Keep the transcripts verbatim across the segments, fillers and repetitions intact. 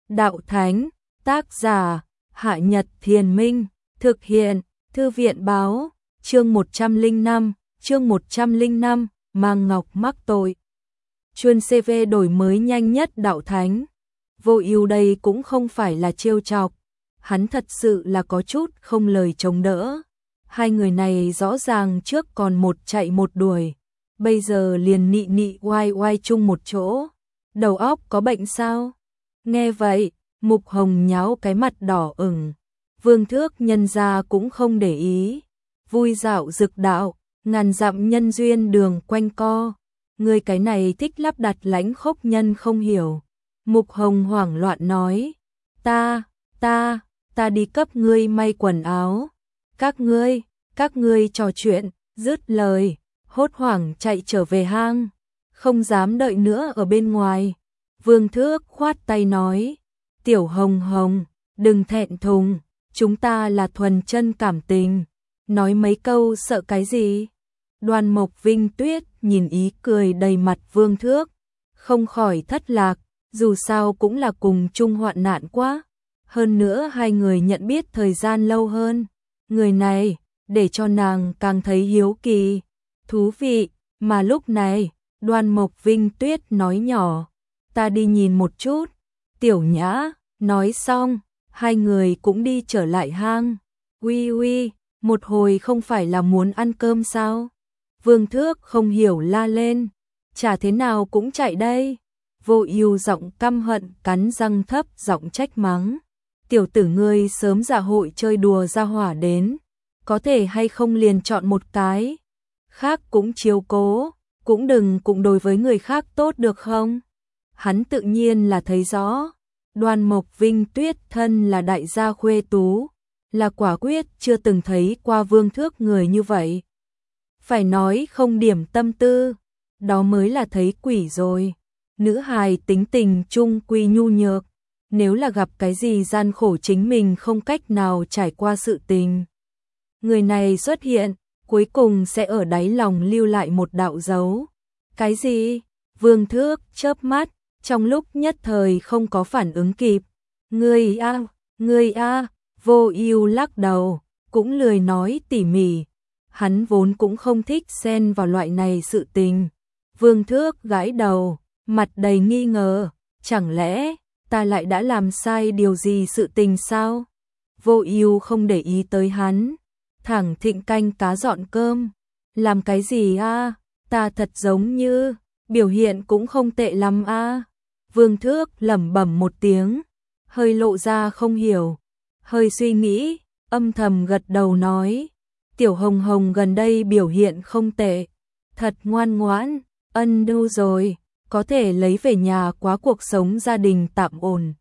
Đạo Thánh, tác giả, Hạ Nhật Thiền Minh, thực hiện, Thư viện Báo, chương một trăm lẻ năm, chương một trăm lẻ năm, Mang Ngọc mắc tội. Chuyên xê vê đổi mới nhanh nhất Đạo Thánh. Vô Ưu đây cũng không phải là trêu chọc, hắn thật sự là có chút không lời chống đỡ. Hai người này rõ ràng trước còn một chạy một đuổi, bây giờ liền nị nị oai oai chung một chỗ. Đầu óc có bệnh sao? Nghe vậy, Mục Hồng nháo cái mặt đỏ ửng. Vương Thước nhân ra cũng không để ý. Vui dạo dực đạo, ngàn dặm nhân duyên đường quanh co. Người cái này thích lắp đặt lãnh khốc nhân không hiểu. Mục Hồng hoảng loạn nói. Ta, ta, ta đi cấp ngươi may quần áo. Các ngươi, các ngươi trò chuyện, dứt lời, hốt hoảng chạy trở về hang. Không dám đợi nữa ở bên ngoài. Vương Thước khoát tay nói. Tiểu Hồng Hồng, đừng thẹn thùng, chúng ta là thuần chân cảm tình. Nói mấy câu sợ cái gì? Đoan Mộc Vinh Tuyết nhìn ý cười đầy mặt Vương Thước, không khỏi thất lạc, dù sao cũng là cùng chung hoạn nạn quá. Hơn nữa hai người nhận biết thời gian lâu hơn. Người này, để cho nàng càng thấy hiếu kỳ, thú vị, mà lúc này, Đoan Mộc Vinh Tuyết nói nhỏ, ta đi nhìn một chút. Tiểu Nhã, nói xong, hai người cũng đi trở lại hang. Uy uy, một hồi không phải là muốn ăn cơm sao? Vương Thước không hiểu la lên, chả thế nào cũng chạy đây. Vô Ưu giọng căm hận cắn răng thấp giọng trách mắng. Tiểu tử ngươi sớm dạ hội chơi đùa ra hỏa đến, có thể hay không liền chọn một cái, khác cũng chiếu cố, cũng đừng cũng đối với người khác tốt được không? Hắn tự nhiên là thấy rõ, Đoan Mộc Vinh Tuyết thân là đại gia khuê tú, là quả quyết chưa từng thấy qua Vương Thước người như vậy. Phải nói không điểm tâm tư, đó mới là thấy quỷ rồi. Nữ hài tính tình trung quy nhu nhược, nếu là gặp cái gì gian khổ chính mình không cách nào trải qua sự tình. Người này xuất hiện, cuối cùng sẽ ở đáy lòng lưu lại một đạo dấu. Cái gì? Vương Thước chớp mắt, trong lúc nhất thời không có phản ứng kịp. Ngươi a, ngươi a, Vô Ưu lắc đầu, cũng lười nói tỉ mỉ. Hắn vốn cũng không thích xen vào loại này sự tình. Vương Thước gãi đầu, mặt đầy nghi ngờ, chẳng lẽ ta lại đã làm sai điều gì sự tình sao? Vô Ưu không để ý tới hắn, thẳng thịnh canh cá dọn cơm. Làm cái gì a? Ta thật giống như biểu hiện cũng không tệ lắm a. Vương Thước lẩm bẩm một tiếng, hơi lộ ra không hiểu, hơi suy nghĩ, âm thầm gật đầu nói, Tiểu Hồng Hồng gần đây biểu hiện không tệ, thật ngoan ngoãn, ân đu rồi, có thể lấy về nhà quá cuộc sống gia đình tạm ổn.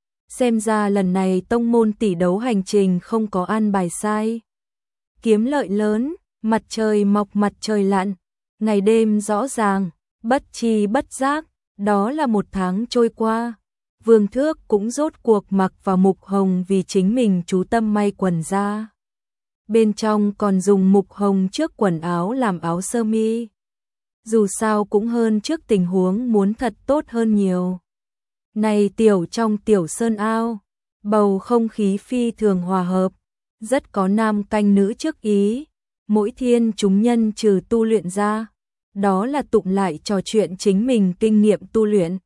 Xem ra lần này tông môn tỷ đấu hành trình không có an bài sai. Kiếm lợi lớn, mặt trời mọc mặt trời lặn, ngày đêm rõ ràng, bất chi bất giác, đó là một tháng trôi qua. Vương Thước cũng rốt cuộc mặc vào Mục Hồng vì chính mình chú tâm may quần ra. Bên trong còn dùng Mục Hồng trước quần áo làm áo sơ mi. Dù sao cũng hơn trước tình huống muốn thật tốt hơn nhiều. Này tiểu trong tiểu sơn ao, bầu không khí phi thường hòa hợp, rất có nam canh nữ trước ý. Mỗi thiên chúng nhân trừ tu luyện ra, đó là tụng lại trò chuyện chính mình kinh nghiệm tu luyện.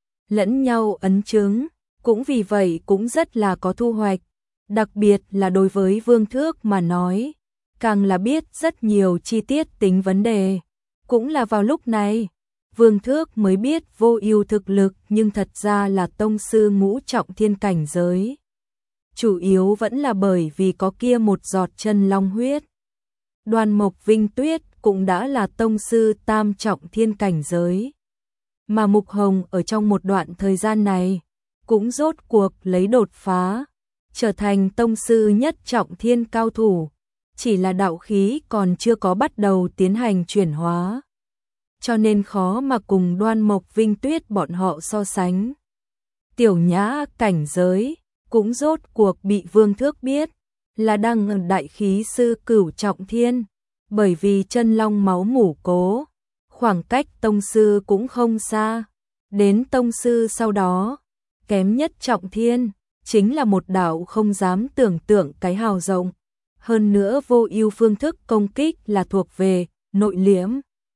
Lẫn nhau ấn chứng, cũng vì vậy cũng rất là có thu hoạch. Đặc biệt là đối với Vương Thước mà nói, càng là biết rất nhiều chi tiết tính vấn đề. Cũng là vào lúc này, Vương Thước mới biết Vô Ưu thực lực nhưng thật ra là tông sư ngũ trọng thiên cảnh giới. Chủ yếu vẫn là bởi vì có kia một giọt chân long huyết. Đoan Mộc Vinh Tuyết cũng đã là tông sư tam trọng thiên cảnh giới. Mà Mục Hồng ở trong một đoạn thời gian này, cũng rốt cuộc lấy đột phá, trở thành tông sư nhất trọng thiên cao thủ, chỉ là đạo khí còn chưa có bắt đầu tiến hành chuyển hóa. Cho nên khó mà cùng Đoan Mộc Vinh Tuyết bọn họ so sánh. Tiểu Nhã cảnh giới, cũng rốt cuộc bị Vương Thước biết, là đang ở đại khí sư cửu trọng thiên, bởi vì chân long máu mủ cố, khoảng cách tông sư cũng không xa. Đến tông sư sau đó, kém nhất trọng thiên, chính là một đạo không dám tưởng tượng cái hào rộng. Hơn nữa Vô Ưu phương thức công kích là thuộc về nội liễm.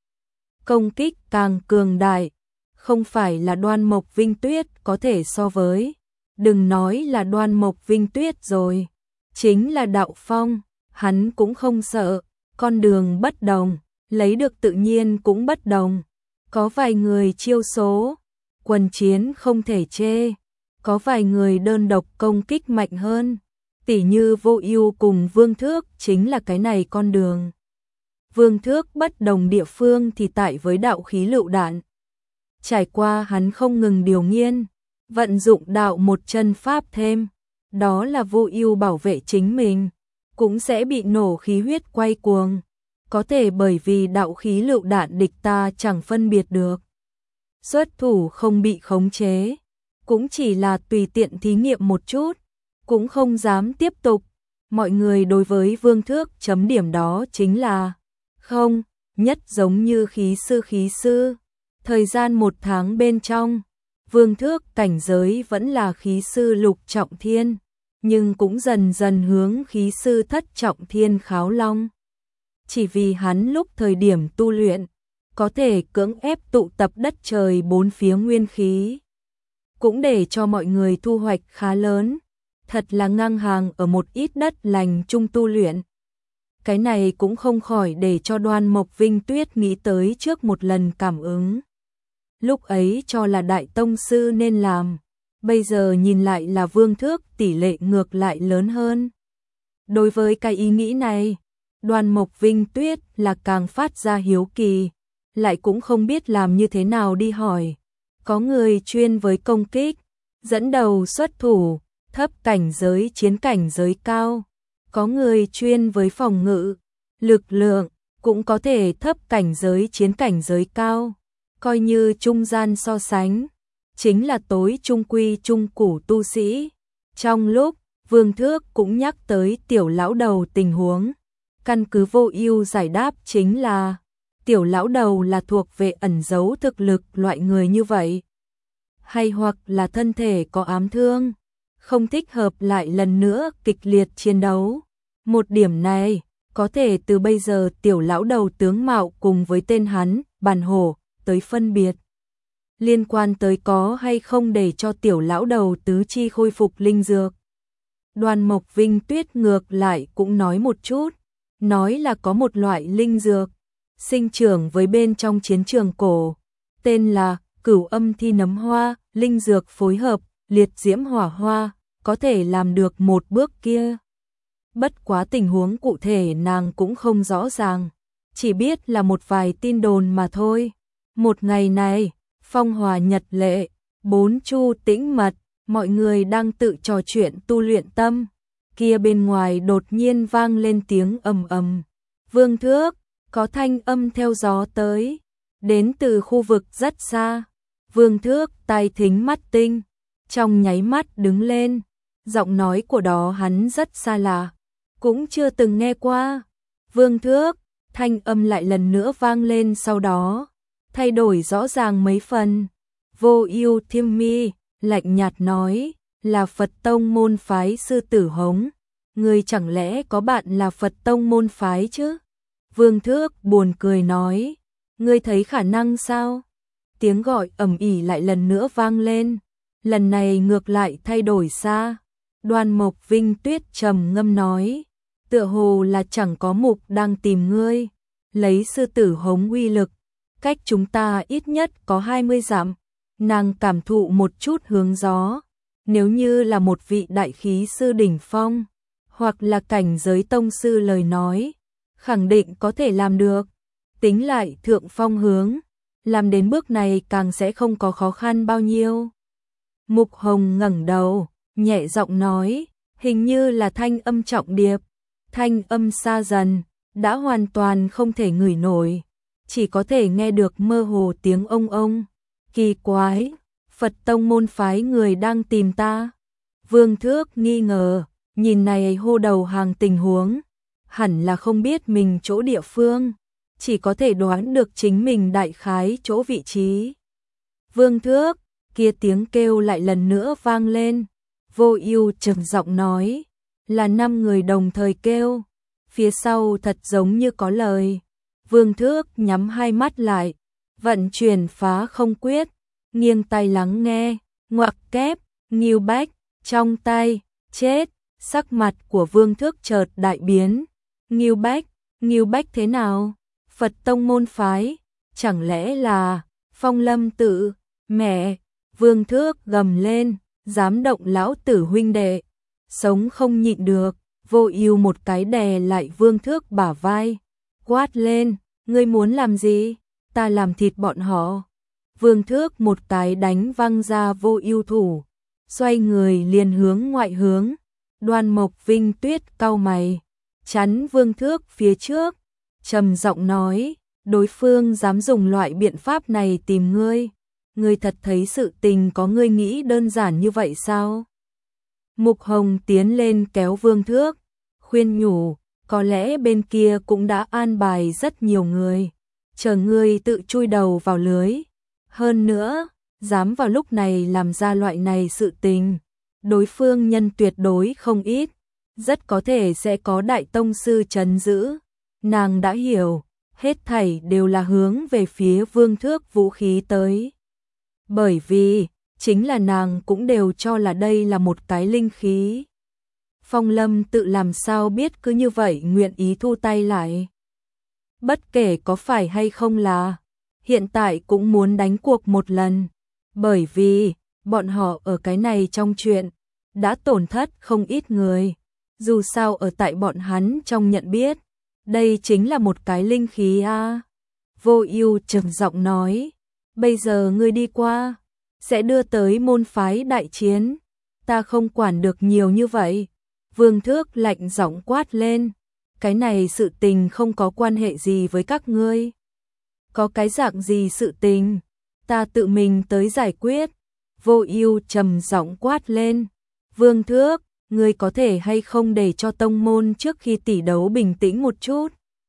Công kích càng cường đại, không phải là Đoan Mộc Vinh Tuyết có thể so với. Đừng nói là Đoan Mộc Vinh Tuyết rồi, chính là Đạo Phong, hắn cũng không sợ, con đường bất đồng, lấy được tự nhiên cũng bất đồng. Có vài người chiêu số, quần chiến không thể chê, có vài người đơn độc công kích mạnh hơn, tỉ như Vô Ưu cùng Vương Thước chính là cái này con đường. Vương Thước bất đồng địa phương thì tại với đạo khí lựu đạn. Trải qua hắn không ngừng điều nghiên, vận dụng đạo một chân pháp thêm, đó là Vô Ưu bảo vệ chính mình, cũng sẽ bị nổ khí huyết quay cuồng. Có thể bởi vì đạo khí lựu đạn địch ta chẳng phân biệt được. Xuất thủ không bị khống chế, cũng chỉ là tùy tiện thí nghiệm một chút, cũng không dám tiếp tục. Mọi người đối với Vương Thước chấm điểm đó chính là không, nhất giống như khí sư khí sư. Thời gian một tháng bên trong, Vương Thước cảnh giới vẫn là khí sư lục trọng thiên, nhưng cũng dần dần hướng khí sư thất trọng thiên kháo long. Chỉ vì hắn lúc thời điểm tu luyện, có thể cưỡng ép tụ tập đất trời bốn phía nguyên khí, cũng để cho mọi người thu hoạch khá lớn, thật là ngang hàng ở một ít đất lành chung tu luyện. Cái này cũng không khỏi để cho Đoan Mộc Vinh Tuyết nghĩ tới trước một lần cảm ứng. Lúc ấy cho là đại tông sư nên làm, bây giờ nhìn lại là Vương Thước tỷ lệ ngược lại lớn hơn. Đối với cái ý nghĩ này, Đoan Mộc Vinh Tuyết là càng phát ra hiếu kỳ, lại cũng không biết làm như thế nào đi hỏi. Có người chuyên với công kích, dẫn đầu xuất thủ, thấp cảnh giới chiến cảnh giới cao. Có người chuyên với phòng ngự, lực lượng, cũng có thể thấp cảnh giới chiến cảnh giới cao. Coi như trung gian so sánh, chính là tối trung quy trung củ tu sĩ. Trong lúc, Vương Thước cũng nhắc tới tiểu lão đầu tình huống. Căn cứ Vô Ưu giải đáp chính là tiểu lão đầu là thuộc về ẩn giấu thực lực loại người như vậy, hay hoặc là thân thể có ám thương, không thích hợp lại lần nữa kịch liệt chiến đấu. Một điểm này, có thể từ bây giờ tiểu lão đầu tướng mạo cùng với tên hắn, Bàn Hổ, tới phân biệt. Liên quan tới có hay không để cho tiểu lão đầu tứ chi khôi phục linh dược. Đoan Mộc Vinh Tuyết ngược lại cũng nói một chút, nói là có một loại linh dược, sinh trưởng với bên trong chiến trường cổ, tên là Cửu Âm Thi Nấm Hoa, linh dược phối hợp, liệt diễm hỏa hoa, có thể làm được một bước kia. Bất quá tình huống cụ thể nàng cũng không rõ ràng, chỉ biết là một vài tin đồn mà thôi. Một ngày này, phong hòa nhật lệ, bốn chu tĩnh mật, mọi người đang tự trò chuyện tu luyện tâm. Kia bên ngoài đột nhiên vang lên tiếng ầm ầm. Vương Thước, có thanh âm theo gió tới, đến từ khu vực rất xa. Vương Thước tai thính mắt tinh, trong nháy mắt đứng lên, giọng nói của đó hắn rất xa lạ, cũng chưa từng nghe qua. Vương Thước, thanh âm lại lần nữa vang lên sau đó, thay đổi rõ ràng mấy phần. Vô Ưu Thiêm Mi, lạnh nhạt nói, là Phật tông môn phái sư tử Hống, ngươi chẳng lẽ có bạn là Phật tông môn phái chứ? Vương Thước buồn cười nói, ngươi thấy khả năng sao? Tiếng gọi ầm ĩ lại lần nữa vang lên, lần này ngược lại thay đổi xa. Đoan Mộc Vinh Tuyết trầm ngâm nói, tựa hồ là chẳng có mục đang tìm ngươi, lấy sư tử Hống uy lực, cách chúng ta ít nhất có hai mươi dặm. Nàng cảm thụ một chút hướng gió, nếu như là một vị đại khí sư đỉnh phong, hoặc là cảnh giới tông sư lời nói, khẳng định có thể làm được. Tính lại thượng phong hướng, làm đến bước này càng sẽ không có khó khăn bao nhiêu. Mục Hồng ngẩng đầu, nhẹ giọng nói, hình như là thanh âm trọng điệp, thanh âm xa dần, đã hoàn toàn không thể ngửi nổi, chỉ có thể nghe được mơ hồ tiếng ông ông. Kỳ quái, Phật tông môn phái người đang tìm ta. Vương Thước nghi ngờ, nhìn này hô đầu hàng tình huống, hẳn là không biết mình chỗ địa phương, chỉ có thể đoán được chính mình đại khái chỗ vị trí. Vương Thước, kia tiếng kêu lại lần nữa vang lên. Vô Ưu trầm giọng nói, là năm người đồng thời kêu, phía sau thật giống như có lời. Vương Thước nhắm hai mắt lại, vận chuyển phá không quyết, nghiêng tai lắng nghe, ngoặc kép, Ngưu Bách, trong tay, chết, sắc mặt của Vương Thước chợt đại biến. Ngưu Bách, Ngưu Bách thế nào? Phật tông môn phái, chẳng lẽ là Phong Lâm tự? Mẹ, Vương Thước gầm lên, dám động lão tử huynh đệ, sống không nhịn được. Vô Ưu một cái đè lại Vương Thước bả vai, quát lên, ngươi muốn làm gì? Ta làm thịt bọn họ. Vương Thước một cái đánh văng ra Vô Ưu thủ, xoay người liền hướng ngoại hướng. Đoan Mộc Vinh Tuyết cau mày, chắn Vương Thước phía trước, trầm giọng nói, đối phương dám dùng loại biện pháp này tìm ngươi, ngươi thật thấy sự tình có ngươi nghĩ đơn giản như vậy sao? Mục Hồng tiến lên kéo Vương Thước, khuyên nhủ, có lẽ bên kia cũng đã an bài rất nhiều người, chờ ngươi tự chui đầu vào lưới. Hơn nữa, dám vào lúc này làm ra loại này sự tình, đối phương nhân tuyệt đối không ít, rất có thể sẽ có đại tông sư trấn giữ. Nàng đã hiểu, hết thảy đều là hướng về phía Vương Thước vũ khí tới. Bởi vì, chính là nàng cũng đều cho là đây là một cái linh khí. Phong Lâm tự làm sao biết cứ như vậy nguyện ý thu tay lại. Bất kể có phải hay không là, hiện tại cũng muốn đánh cuộc một lần. Bởi vì, bọn họ ở cái này trong chuyện, đã tổn thất không ít người. Dù sao ở tại bọn hắn trong nhận biết, đây chính là một cái linh khí a. Vô Ưu trầm giọng nói, bây giờ ngươi đi qua, sẽ đưa tới môn phái đại chiến, ta không quản được nhiều như vậy. Vương Thước lạnh giọng quát lên, cái này sự tình không có quan hệ gì với các ngươi. Có cái dạng gì sự tình, ta tự mình tới giải quyết. Vô Ưu trầm giọng quát lên, Vương Thước, ngươi có thể hay không để cho tông môn trước khi tỷ đấu bình tĩnh một chút.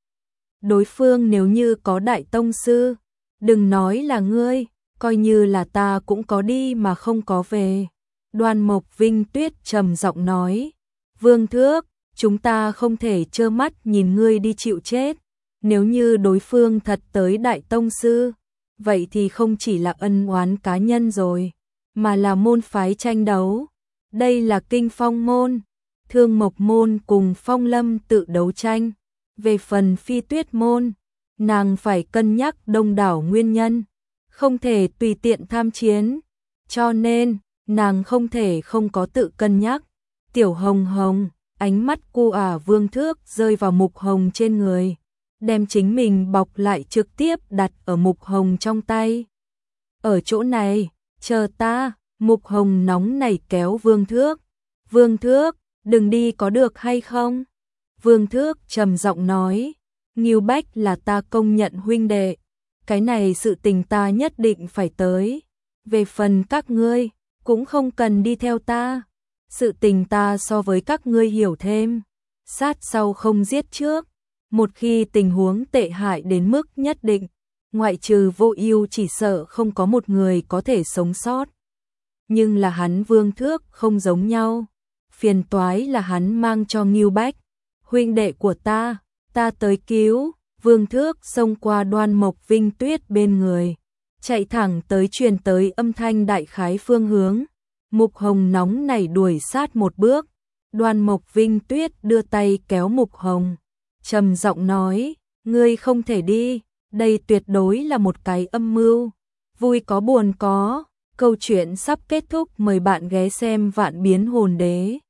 Đối phương nếu như có đại tông sư, đừng nói là ngươi, coi như là ta cũng có đi mà không có về. Đoan Mộc Vinh Tuyết trầm giọng nói, Vương Thước, chúng ta không thể trơ mắt nhìn ngươi đi chịu chết. Nếu như đối phương thật tới đại tông sư, vậy thì không chỉ là ân oán cá nhân rồi, mà là môn phái tranh đấu. Đây là Kinh Phong môn, Thương Mộc môn cùng Phong Lâm tự đấu tranh. Về phần Phi Tuyết môn, nàng phải cân nhắc đông đảo nguyên nhân, không thể tùy tiện tham chiến, cho nên nàng không thể không có tự cân nhắc. Tiểu Hồng Hồng, ánh mắt cô ả Vương Thước rơi vào Mục Hồng trên người, đem chính mình bọc lại trực tiếp đặt ở Mục Hồng trong tay. Ở chỗ này, chờ ta. Mục Hồng nóng nảy kéo Vương Thước. Vương Thước, đừng đi có được hay không? Vương Thước trầm giọng nói, Ngưu Bách là ta công nhận huynh đệ, cái này sự tình ta nhất định phải tới. Về phần các ngươi, cũng không cần đi theo ta. Sự tình ta so với các ngươi hiểu thêm. Sát sau không giết trước. Một khi tình huống tệ hại đến mức nhất định, ngoại trừ Vô Ưu chỉ sợ không có một người có thể sống sót. Nhưng là hắn Vương Thước không giống nhau. Phiền toái là hắn mang cho Ngưu Bách, huynh đệ của ta, ta tới cứu. Vương Thước xông qua Đoan Mộc Vinh Tuyết bên người, chạy thẳng tới truyền tới âm thanh đại khái phương hướng. Mục Hồng nóng nảy đuổi sát một bước. Đoan Mộc Vinh Tuyết đưa tay kéo Mục Hồng, trầm giọng nói, ngươi không thể đi, đây tuyệt đối là một cái âm mưu. Vui có buồn có, câu chuyện sắp kết thúc, mời bạn ghé xem Vạn Biến Hồn Đế.